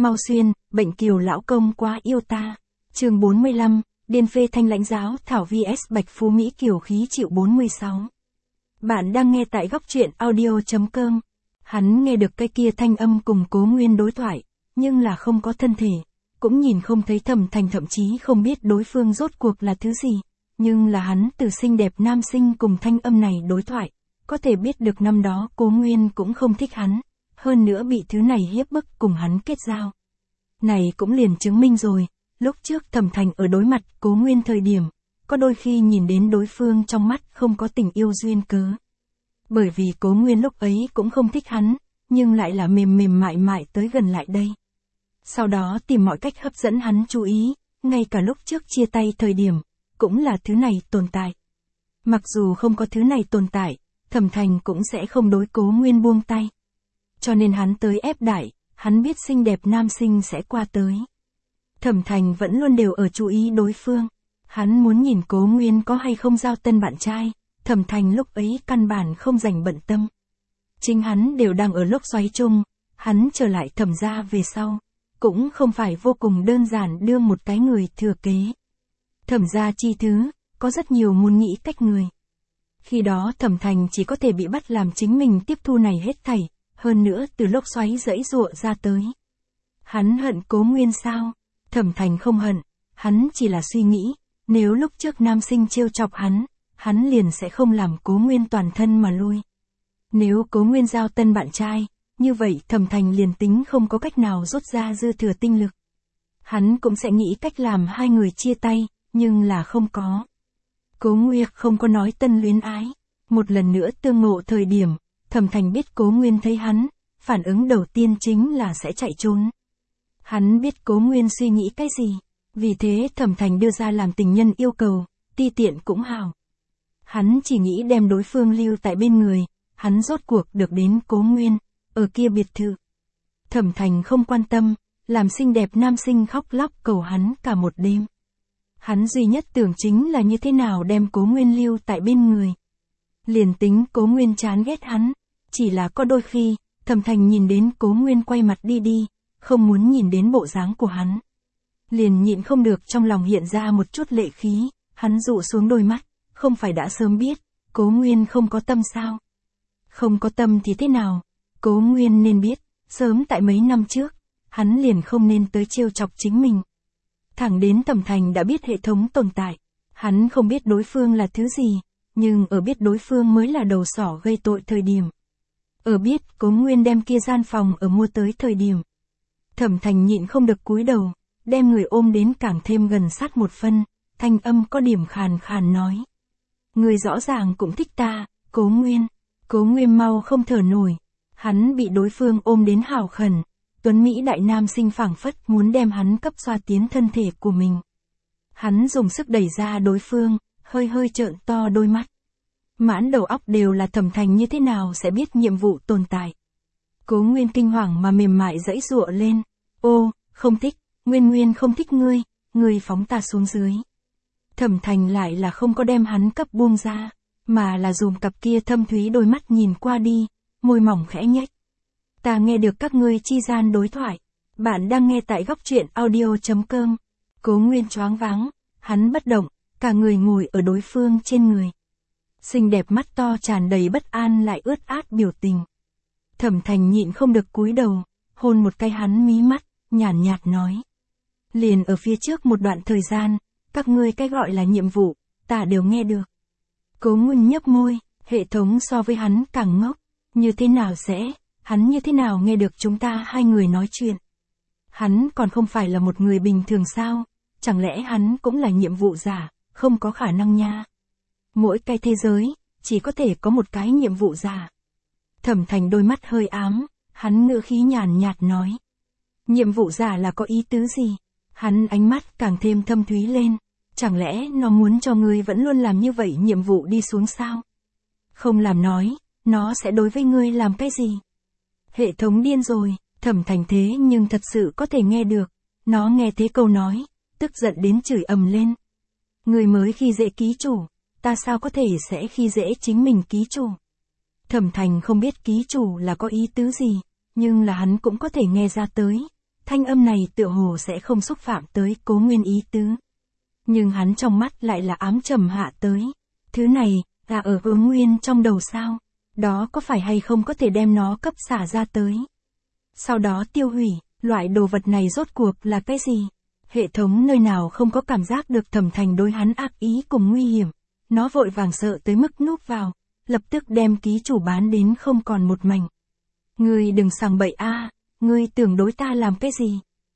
Mau xuyên, bệnh kiều lão công quá yêu ta. Chương 45, Điền phê thanh lãnh giáo Thảo vs Bạch Phú Mỹ Kiều khí chịu 46. Bạn đang nghe tại góc truyện audio.com. Hắn nghe được cái kia thanh âm cùng Cố Nguyên đối thoại, nhưng là không có thân thể, cũng nhìn không thấy Thẩm Thành, thậm chí không biết đối phương rốt cuộc là thứ gì, nhưng là hắn từ xinh đẹp nam sinh cùng thanh âm này đối thoại, có thể biết được năm đó Cố Nguyên cũng không thích hắn, hơn nữa bị thứ này hiếp bức cùng hắn kết giao. Này cũng liền chứng minh rồi, lúc trước Thẩm Thành ở đối mặt Cố Nguyên thời điểm, có đôi khi nhìn đến đối phương trong mắt không có tình yêu duyên cớ. Bởi vì Cố Nguyên lúc ấy cũng không thích hắn, nhưng lại là mềm mềm mại mại tới gần lại đây. Sau đó tìm mọi cách hấp dẫn hắn chú ý, ngay cả lúc trước chia tay thời điểm, cũng là thứ này tồn tại. Mặc dù không có thứ này tồn tại, Thẩm Thành cũng sẽ không đối Cố Nguyên buông tay. Cho nên hắn tới ép đại, hắn biết xinh đẹp nam sinh sẽ qua tới. Thẩm Thành vẫn luôn đều ở chú ý đối phương. Hắn muốn nhìn Cố Nguyên có hay không giao tân bạn trai, Thẩm Thành lúc ấy căn bản không dành bận tâm. Chính hắn đều đang ở lốc xoáy chung, hắn trở lại Thẩm gia về sau, cũng không phải vô cùng đơn giản đưa một cái người thừa kế. Thẩm gia chi thứ, có rất nhiều muốn nghĩ cách người. Khi đó Thẩm Thành chỉ có thể bị bắt làm chính mình tiếp thu này hết thảy, hơn nữa từ lốc xoáy giãy giụa ra tới. Hắn hận Cố Nguyên sao? Thẩm Thành không hận, hắn chỉ là suy nghĩ, nếu lúc trước nam sinh trêu chọc hắn liền sẽ không làm Cố Nguyên toàn thân mà lui. Nếu Cố Nguyên giao tân bạn trai, như vậy Thẩm Thành liền tính không có cách nào rút ra dư thừa tinh lực. Hắn cũng sẽ nghĩ cách làm hai người chia tay, nhưng là không có. Cố Nguyên không có nói tân luyến ái. Một lần nữa tương ngộ thời điểm, Thẩm Thành biết Cố Nguyên thấy hắn, phản ứng đầu tiên chính là sẽ chạy trốn. Hắn biết Cố Nguyên suy nghĩ cái gì, vì thế Thẩm Thành đưa ra làm tình nhân yêu cầu, ti tiện cũng hào. Hắn chỉ nghĩ đem đối phương lưu tại bên người, hắn rốt cuộc được đến Cố Nguyên, ở kia biệt thự. Thẩm Thành không quan tâm, làm xinh đẹp nam sinh khóc lóc cầu hắn cả một đêm. Hắn duy nhất tưởng chính là như thế nào đem Cố Nguyên lưu tại bên người. Liền tính Cố Nguyên chán ghét hắn, chỉ là có đôi khi, Thẩm Thành nhìn đến Cố Nguyên quay mặt đi, không muốn nhìn đến bộ dáng của hắn. Liền nhịn không được trong lòng hiện ra một chút lệ khí, hắn dụ xuống đôi mắt, không phải đã sớm biết, Cố Nguyên không có tâm sao? Không có tâm thì thế nào? Cố Nguyên nên biết, sớm tại mấy năm trước, hắn liền không nên tới trêu chọc chính mình. Thẳng đến Thẩm Thành đã biết hệ thống tồn tại, hắn không biết đối phương là thứ gì, nhưng ở biết đối phương mới là đầu sỏ gây tội thời điểm. Ở biết Cố Nguyên đem kia gian phòng ở mua tới thời điểm. Thẩm Thành nhịn không được cúi đầu, đem người ôm đến càng thêm gần sát một phân, thanh âm có điểm khàn khàn nói. Người rõ ràng cũng thích ta, Cố Nguyên. Cố Nguyên mau không thở nổi. Hắn bị đối phương ôm đến hào khẩn. Tuấn Mỹ đại nam sinh phảng phất muốn đem hắn cấp xoa tiến thân thể của mình. Hắn dùng sức đẩy ra đối phương, hơi hơi trợn to đôi mắt. Mãn đầu óc đều là Thẩm Thành như thế nào sẽ biết nhiệm vụ tồn tại. Cố Nguyên kinh hoàng mà mềm mại giãy giụa lên. Ô, không thích, Nguyên không thích ngươi phóng ta xuống dưới. Thẩm Thành lại là không có đem hắn cấp buông ra, mà là dùng cặp kia thâm thúy đôi mắt nhìn qua đi, môi mỏng khẽ nhếch. Ta nghe được các ngươi chi gian đối thoại. Bạn đang nghe tại góc truyện audio.com. Cố Nguyên choáng váng, hắn bất động, cả người ngồi ở đối phương trên người. Xinh đẹp mắt to tràn đầy bất an lại ướt át biểu tình. Thẩm Thành nhịn không được cúi đầu, hôn một cái hắn mí mắt, nhàn nhạt nói. Liền ở phía trước một đoạn thời gian, các ngươi cái gọi là nhiệm vụ, ta đều nghe được. Cố Nguyên nhấp môi, hệ thống so với hắn càng ngốc. Như thế nào sẽ, hắn như thế nào nghe được chúng ta hai người nói chuyện? Hắn còn không phải là một người bình thường sao? Chẳng lẽ hắn cũng là nhiệm vụ giả, không có khả năng nha. Mỗi cái thế giới, chỉ có thể có một cái nhiệm vụ giả. Thẩm Thành đôi mắt hơi ám, hắn ngữ khí nhàn nhạt nói. Nhiệm vụ giả là có ý tứ gì? Hắn ánh mắt càng thêm thâm thúy lên. Chẳng lẽ nó muốn cho ngươi vẫn luôn làm như vậy nhiệm vụ đi xuống sao? Không làm nói, nó sẽ đối với ngươi làm cái gì? Hệ thống điên rồi, Thẩm Thành thế nhưng thật sự có thể nghe được. Nó nghe thế câu nói, tức giận đến chửi ầm lên. Người mới khi dễ ký chủ, ta sao có thể sẽ khi dễ chính mình ký chủ? Thẩm Thành không biết ký chủ là có ý tứ gì, nhưng là hắn cũng có thể nghe ra tới. thanh âm này tựa hồ sẽ không xúc phạm tới Cố Nguyên ý tứ. Nhưng hắn trong mắt lại là ám trầm hạ tới. Thứ này, là ở Cố Nguyên trong đầu sao? Đó có phải hay không có thể đem nó cấp xả ra tới? Sau đó tiêu hủy, loại đồ vật này rốt cuộc là cái gì? Hệ thống nơi nào không có cảm giác được Thẩm Thành đối hắn ác ý cùng nguy hiểm. Nó vội vàng sợ tới mức núp vào, lập tức đem ký chủ bán đến không còn một mảnh. Ngươi đừng sằng bậy a, ngươi tưởng đối ta làm cái gì?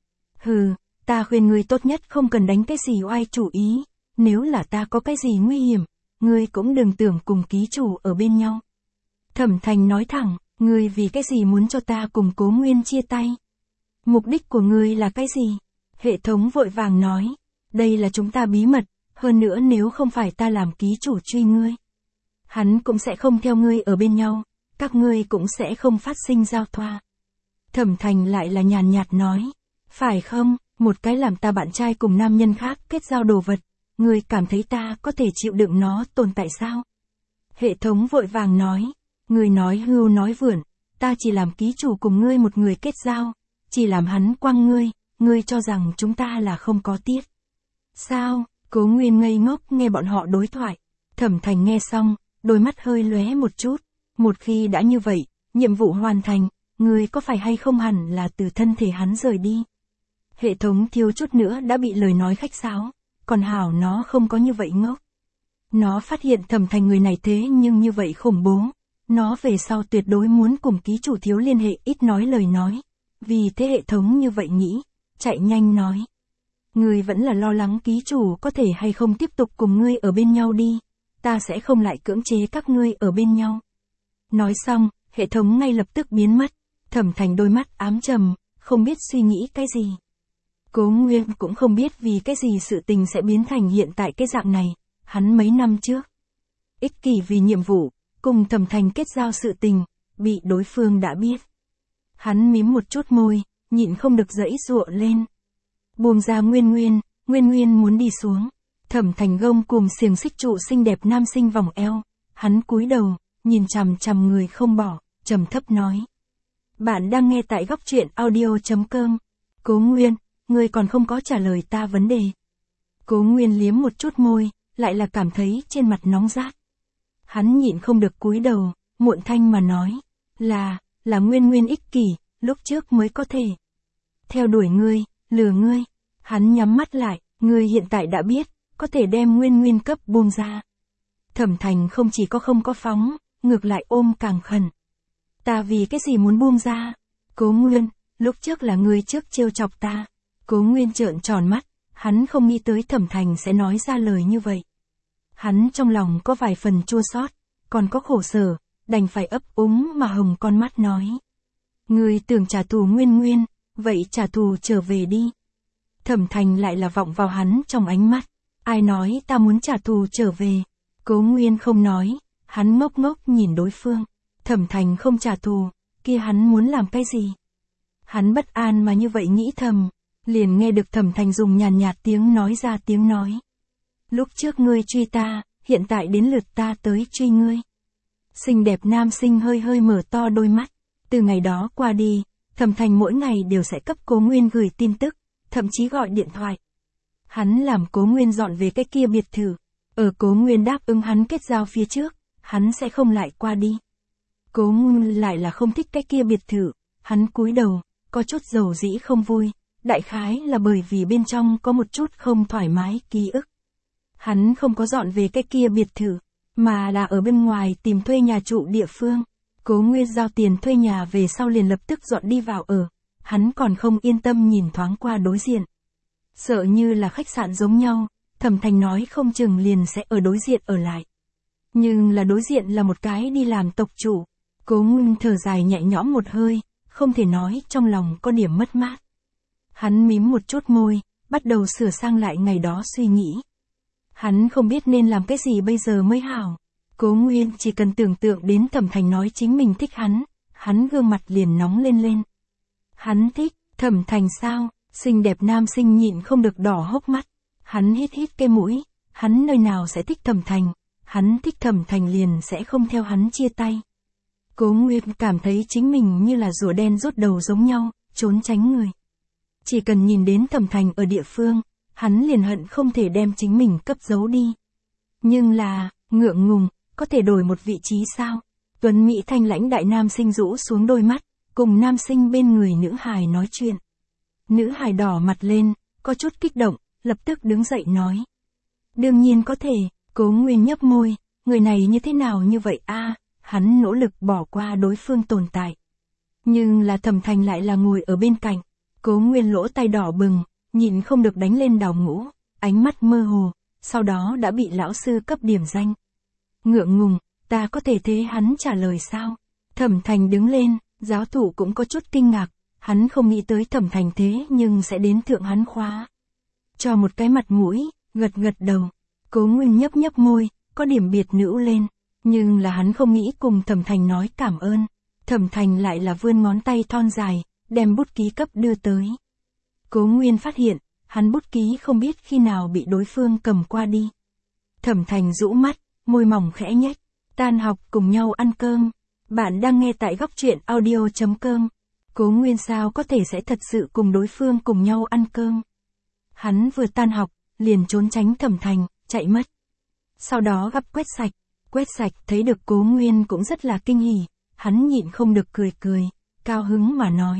Hừ, ta khuyên ngươi tốt nhất không cần đánh cái gì oai chủ ý, nếu là ta có cái gì nguy hiểm, ngươi cũng đừng tưởng cùng ký chủ ở bên nhau. Thẩm Thành nói thẳng, ngươi vì cái gì muốn cho ta cùng Cố Nguyên chia tay? Mục đích của ngươi là cái gì? Hệ thống vội vàng nói, đây là chúng ta bí mật, hơn nữa nếu không phải ta làm ký chủ truy ngươi, hắn cũng sẽ không theo ngươi ở bên nhau, các ngươi cũng sẽ không phát sinh giao thoa. Thẩm Thành lại là nhàn nhạt nói, phải không, một cái làm ta bạn trai cùng nam nhân khác kết giao đồ vật, ngươi cảm thấy ta có thể chịu đựng nó tồn tại sao? Hệ thống vội vàng nói, ngươi nói hưu nói vượn, ta chỉ làm ký chủ cùng ngươi một người kết giao, chỉ làm hắn quăng ngươi cho rằng chúng ta là không có tiết. Sao? Cố Nguyên ngây ngốc nghe bọn họ đối thoại. Thẩm Thành nghe xong, đôi mắt hơi lóe một chút. Một khi đã như vậy, nhiệm vụ hoàn thành, ngươi có phải hay không hẳn là từ thân thể hắn rời đi. Hệ thống thiếu chút nữa đã bị lời nói khách sáo, còn hảo nó không có như vậy ngốc. Nó phát hiện Thẩm Thành người này thế nhưng như vậy khủng bố. Nó về sau tuyệt đối muốn cùng ký chủ thiếu liên hệ ít nói lời nói. Vì thế hệ thống như vậy nghĩ, chạy nhanh nói. Ngươi vẫn là lo lắng ký chủ có thể hay không tiếp tục cùng ngươi ở bên nhau đi. Ta sẽ không lại cưỡng chế các ngươi ở bên nhau. Nói xong, hệ thống ngay lập tức biến mất. Thẩm Thành đôi mắt ám trầm, không biết suy nghĩ cái gì. Cố Nguyên cũng không biết vì cái gì sự tình sẽ biến thành hiện tại cái dạng này. Hắn mấy năm trước, ích kỷ vì nhiệm vụ, cùng Thẩm Thành kết giao sự tình, bị đối phương đã biết. Hắn mím một chút môi, nhịn không được giãy giụa lên. Buông ra Nguyên Nguyên muốn đi xuống. Thẩm Thành gông cùng xiềng xích trụ xinh đẹp nam sinh vòng eo. Hắn cúi đầu, nhìn chằm chằm người không bỏ, trầm thấp nói. Bạn đang nghe tại góc truyện audio.com. Cố Nguyên, ngươi còn không có trả lời ta vấn đề. Cố Nguyên liếm một chút môi, lại là cảm thấy trên mặt nóng rát. Hắn nhịn không được cúi đầu, muộn thanh mà nói. Là Nguyên ích kỷ, lúc trước mới có thể theo đuổi ngươi, lừa ngươi. Hắn nhắm mắt lại, ngươi hiện tại đã biết, có thể đem Nguyên cấp buông ra. Thẩm Thành không chỉ có không có phóng, ngược lại ôm càng khẩn. Ta vì cái gì muốn buông ra? Cố Nguyên, lúc trước là ngươi trước trêu chọc ta. Cố Nguyên trợn tròn mắt, hắn không nghĩ tới Thẩm Thành sẽ nói ra lời như vậy. Hắn trong lòng có vài phần chua xót, còn có khổ sở, đành phải ấp úng mà hồng con mắt nói. Ngươi tưởng trả thù Nguyên, vậy trả thù trở về đi. Thẩm Thành lại là vọng vào hắn trong ánh mắt. Ai nói ta muốn trả thù trở về? Cố Nguyên không nói, hắn ngốc ngốc nhìn đối phương. Thẩm Thành không trả thù, kia hắn muốn làm cái gì? Hắn bất an mà như vậy nghĩ thầm, liền nghe được Thẩm Thành dùng nhàn nhạt tiếng nói ra tiếng nói. Lúc trước ngươi truy ta, hiện tại đến lượt ta tới truy ngươi. Xinh đẹp nam sinh hơi mở to đôi mắt. Từ ngày đó qua đi, Thẩm Thành mỗi ngày đều sẽ cấp Cố Nguyên gửi tin tức, thậm chí gọi điện thoại. Hắn làm Cố Nguyên dọn về cái kia biệt thự. Ở Cố Nguyên đáp ứng hắn kết giao phía trước, hắn sẽ không lại qua đi. Cố Nguyên lại là không thích cái kia biệt thự, hắn cúi đầu, có chút dầu dĩ không vui, đại khái là bởi vì bên trong có một chút không thoải mái ký ức. Hắn không có dọn về cái kia biệt thự, mà là ở bên ngoài tìm thuê nhà trụ địa phương. Cố Nguyên giao tiền thuê nhà về sau liền lập tức dọn đi vào ở, hắn còn không yên tâm nhìn thoáng qua đối diện. Sợ như là khách sạn giống nhau, Thẩm Thành nói không chừng liền sẽ ở đối diện ở lại. Nhưng là đối diện là một cái đi làm tộc chủ. Cố Nguyên thở dài nhẹ nhõm một hơi, không thể nói trong lòng có điểm mất mát. Hắn mím một chút môi, bắt đầu sửa sang lại ngày đó suy nghĩ. Hắn không biết nên làm cái gì bây giờ mới hảo. Cố Nguyên chỉ cần tưởng tượng đến Thẩm Thành nói chính mình thích hắn gương mặt liền nóng lên. Hắn thích, Thẩm Thành sao? Xinh đẹp nam sinh nhịn không được đỏ hốc mắt. Hắn hít cái mũi, hắn nơi nào sẽ thích Thẩm Thành, hắn thích Thẩm Thành liền sẽ không theo hắn chia tay. Cố Nguyên cảm thấy chính mình như là rùa đen rút đầu giống nhau, trốn tránh người. Chỉ cần nhìn đến Thẩm Thành ở địa phương, hắn liền hận không thể đem chính mình cấp giấu đi. Nhưng là, ngượng ngùng, có thể đổi một vị trí sao? Tuấn Mỹ thanh lãnh đại nam sinh rũ xuống đôi mắt, cùng nam sinh bên người nữ hài nói chuyện. Nữ hài đỏ mặt lên, có chút kích động, lập tức đứng dậy nói. Đương nhiên có thể, Cố Nguyên nhấp môi, người này như thế nào như vậy a? Hắn nỗ lực bỏ qua đối phương tồn tại. Nhưng là Thẩm Thành lại là ngồi ở bên cạnh. Cố Nguyên lỗ tai đỏ bừng, nhịn không được đánh lên đào ngũ, ánh mắt mơ hồ, sau đó đã bị lão sư cấp điểm danh. Ngượng ngùng, ta có thể thế hắn trả lời sao? Thẩm Thành đứng lên, giáo thụ cũng có chút kinh ngạc, hắn không nghĩ tới Thẩm Thành thế nhưng sẽ đến thượng hắn khóa. Cho một cái mặt mũi, gật gật đầu. Cố Nguyên nhấp nhấp môi, có điểm biệt nữ lên, nhưng là hắn không nghĩ cùng Thẩm Thành nói cảm ơn. Thẩm Thành lại là vươn ngón tay thon dài, đem bút ký cấp đưa tới. Cố Nguyên phát hiện, hắn bút ký không biết khi nào bị đối phương cầm qua đi. Thẩm Thành rũ mắt, môi mỏng khẽ nhếch, tan học cùng nhau ăn cơm. Bạn đang nghe tại góc truyện audio.com. Cố Nguyên sao có thể sẽ thật sự cùng đối phương cùng nhau ăn cơm. Hắn vừa tan học, liền trốn tránh Thẩm Thành, chạy mất. Sau đó gặp Quét Sạch thấy được Cố Nguyên cũng rất là kinh hỉ, hắn nhịn không được cười, cao hứng mà nói.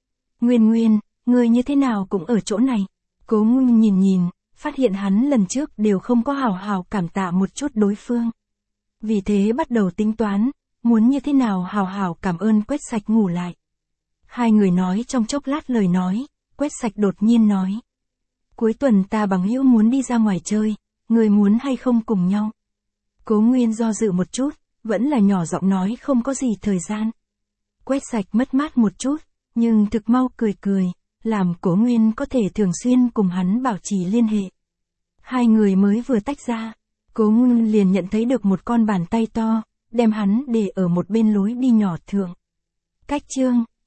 Nguyên, người như thế nào cũng ở chỗ này. Cố Nguyên nhìn, phát hiện hắn lần trước đều không có hào hào cảm tạ một chút đối phương. Vì thế bắt đầu tính toán, muốn như thế nào hào hào cảm ơn Quét Sạch ngủ lại. Hai người nói trong chốc lát lời nói, Quét Sạch đột nhiên nói. Cuối tuần ta bằng hữu muốn đi ra ngoài chơi, người muốn hay không cùng nhau? Cố Nguyên do dự một chút, vẫn là nhỏ giọng nói không có gì thời gian. Quét Sạch mất mát một chút, nhưng thực mau cười, làm Cố Nguyên có thể thường xuyên cùng hắn bảo trì liên hệ. Hai người mới vừa tách ra, Cố Nguyên liền nhận thấy được một con bàn tay to, đem hắn để ở một bên lối đi nhỏ thượng. Cách chương